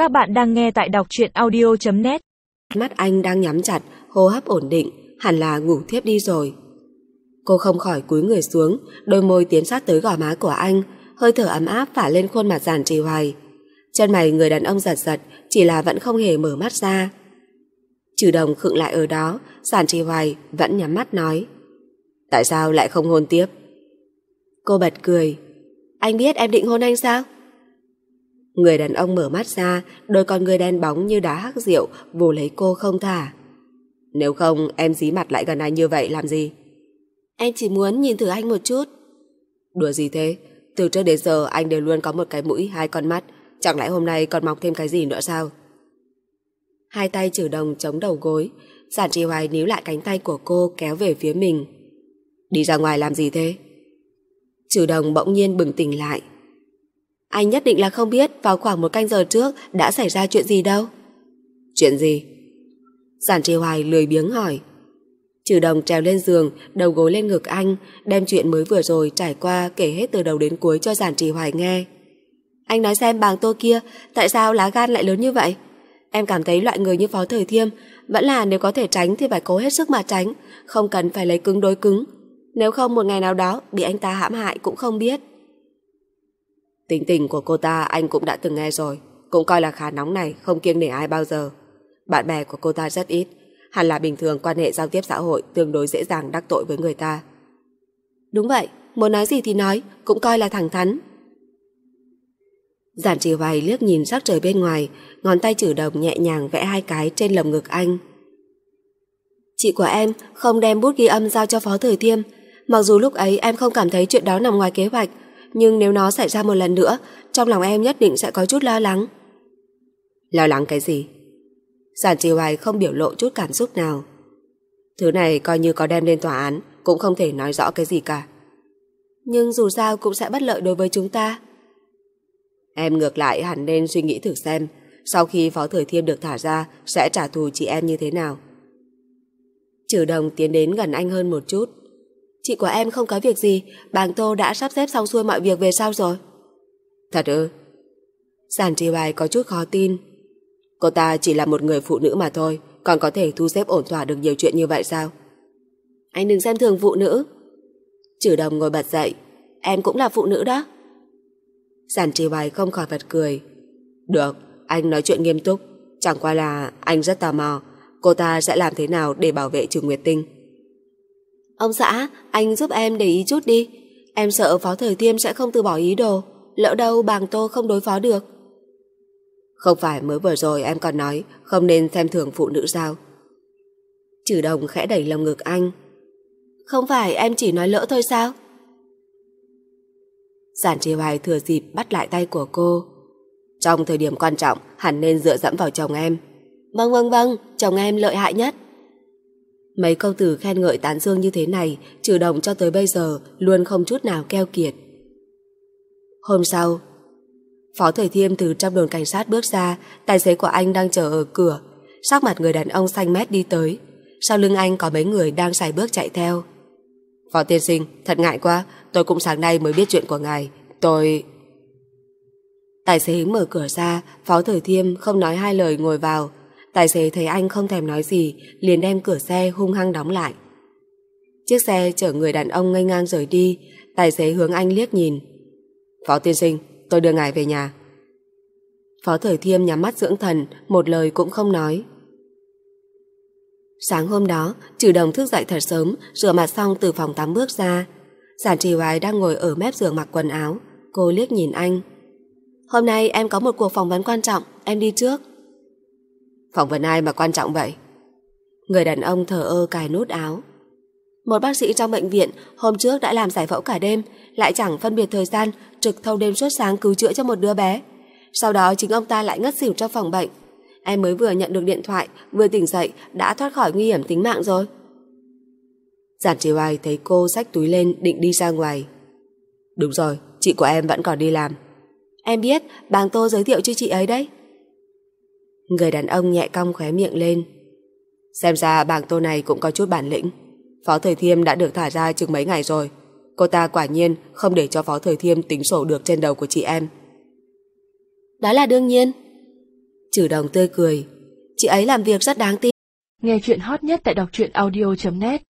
Các bạn đang nghe tại đọc truyện audio.net. Mắt anh đang nhắm chặt, hô hấp ổn định, hẳn là ngủ thiếp đi rồi. Cô không khỏi cúi người xuống, đôi môi tiến sát tới gò má của anh, hơi thở ấm áp phả lên khuôn mặt Giản Trì Hoài. Chân mày người đàn ông giật giật, chỉ là vẫn không hề mở mắt ra. Trừ Đồng khựng lại ở đó, Giản Trì Hoài vẫn nhắm mắt nói: tại sao lại không hôn tiếp? Cô bật cười: anh biết em định hôn anh sao? Người đàn ông mở mắt ra, đôi con người đen bóng như đá hắc rượu vồ lấy cô không thả. Nếu không em dí mặt lại gần anh như vậy làm gì? Em chỉ muốn nhìn thử anh một chút. Đùa gì thế? Từ trước đến giờ anh đều luôn có một cái mũi, hai con mắt, chẳng lẽ hôm nay còn mọc thêm cái gì nữa sao? Hai tay Trừ Đồng chống đầu gối, Giản Trì Hoài níu lại cánh tay của cô kéo về phía mình. Đi ra ngoài làm gì thế? Trừ Đồng bỗng nhiên bừng tỉnh lại. Anh nhất định là không biết vào khoảng 1 canh giờ trước đã xảy ra chuyện gì đâu. Chuyện gì? Giản Trì Hoài lười biếng hỏi. Trừ Đồng trèo lên giường, đầu gối lên ngực anh, đem chuyện mới vừa rồi trải qua kể hết từ đầu đến cuối cho Giản Trì Hoài nghe. Anh nói xem bàng tô kia tại sao lá gan lại lớn như vậy? Em cảm thấy loại người như Phó Thời Thiêm vẫn là nếu có thể tránh thì phải cố hết sức mà tránh, không cần phải lấy cứng đối cứng. Nếu không một ngày nào đó bị anh ta hãm hại cũng không biết. Tính tình của cô ta anh cũng đã từng nghe rồi, cũng coi là khá nóng này, không kiêng nể ai bao giờ. Bạn bè của cô ta rất ít, hẳn là bình thường quan hệ giao tiếp xã hội tương đối dễ dàng đắc tội với người ta. Đúng vậy, muốn nói gì thì nói, cũng coi là thẳng thắn. Giản Trì Hoài liếc nhìn sắc trời bên ngoài, ngón tay Trừ Đồng nhẹ nhàng vẽ 2 cái trên lồng ngực anh. Chị của em không đem bút ghi âm giao cho Phó Thời Thiêm, mặc dù lúc ấy em không cảm thấy chuyện đó nằm ngoài kế hoạch, nhưng nếu nó xảy ra một lần nữa, trong lòng em nhất định sẽ có chút lo lắng. Lo lắng cái gì? Giản Trì Hoài không biểu lộ chút cảm xúc nào. Thứ này coi như có đem lên tòa án cũng không thể nói rõ cái gì cả. Nhưng dù sao cũng sẽ bất lợi đối với chúng ta. Em ngược lại hẳn nên suy nghĩ thử xem, sau khi Phó Thời Thiêm được thả ra sẽ trả thù chị em như thế nào. Trừ Đồng tiến đến gần anh hơn một chút. Chị của em không có việc gì, bàng Tô đã sắp xếp xong xuôi mọi việc về sau rồi. Thật ư? Giản Trì Hoài có chút khó tin. Cô ta chỉ là một người phụ nữ mà thôi, còn có thể thu xếp ổn thỏa được nhiều chuyện như vậy sao? Anh đừng xem thường phụ nữ. Trừ Đồng ngồi bật dậy. Em cũng là phụ nữ đó. Giản Trì Hoài không khỏi bật cười. Được, anh nói chuyện nghiêm túc. Chẳng qua là anh rất tò mò cô ta sẽ làm thế nào để bảo vệ Trừ Nguyệt Tinh. Ông xã, anh giúp em để ý chút đi. Em sợ Phó Thời Thiêm sẽ không từ bỏ ý đồ, lỡ đâu bàng Tô không đối phó được. Không phải mới vừa rồi em còn nói không nên xem thường phụ nữ sao? Trừ Đồng khẽ đẩy lồng ngực anh. Không phải em chỉ nói lỡ thôi sao? Giản Trì Hoài thừa dịp bắt lại tay của cô. Trong thời điểm quan trọng hẳn nên dựa dẫm vào chồng em. Vâng, chồng em lợi hại nhất. Mấy câu từ khen ngợi tán dương như thế này Trừ Đồng cho tới bây giờ luôn không chút nào keo kiệt. Hôm sau, Phó Thời Thiêm từ trong đồn cảnh sát bước ra. Tài xế của anh đang chờ ở cửa. Sắc mặt người đàn ông xanh mét đi tới. Sau lưng anh có mấy người đang sải bước chạy theo. Phó tiên sinh, thật ngại quá, tôi cũng sáng nay mới biết chuyện của ngài. Tài xế mở cửa ra. Phó Thời Thiêm không nói hai lời ngồi vào. Tài xế thấy anh không thèm nói gì, liền đem cửa xe hung hăng đóng lại. Chiếc xe chở người đàn ông nghênh ngang rời đi. Tài xế hướng anh liếc nhìn. Phó tiên sinh, tôi đưa ngài về nhà. Phó Thời Thiêm nhắm mắt dưỡng thần, một lời cũng không nói. Sáng hôm đó, Trừ Đồng thức dậy thật sớm, rửa mặt xong từ phòng tắm bước ra. Giản Trì Hoài đang ngồi ở mép giường mặc quần áo. Cô liếc nhìn anh. Hôm nay em có một cuộc phỏng vấn quan trọng, em đi trước. Phỏng vấn ai mà quan trọng vậy? Người đàn ông thờ ơ cài nút áo. Một bác sĩ trong bệnh viện hôm trước đã làm giải phẫu cả đêm, lại chẳng phân biệt thời gian, trực thâu đêm suốt sáng cứu chữa cho một đứa bé. Sau đó chính ông ta lại ngất xỉu trong phòng bệnh. Em mới vừa nhận được điện thoại, vừa tỉnh dậy đã thoát khỏi nguy hiểm tính mạng rồi. Giản Trì Hoài thấy cô xách túi lên định đi ra ngoài. Đúng rồi, chị của em vẫn còn đi làm. Em biết, bàng Tô giới thiệu cho chị ấy đấy. Người đàn ông nhẹ cong khóe miệng lên. Xem ra bàng Tô này cũng có chút bản lĩnh. Phó Thời Thiêm đã được thả ra chừng mấy ngày rồi. Cô ta quả nhiên không để cho Phó Thời Thiêm tính sổ được trên đầu của chị em. Đó là đương nhiên. Trừ Đồng tươi cười. Chị ấy làm việc rất đáng tin. Nghe chuyện hot nhất tại đọc truyện audio.net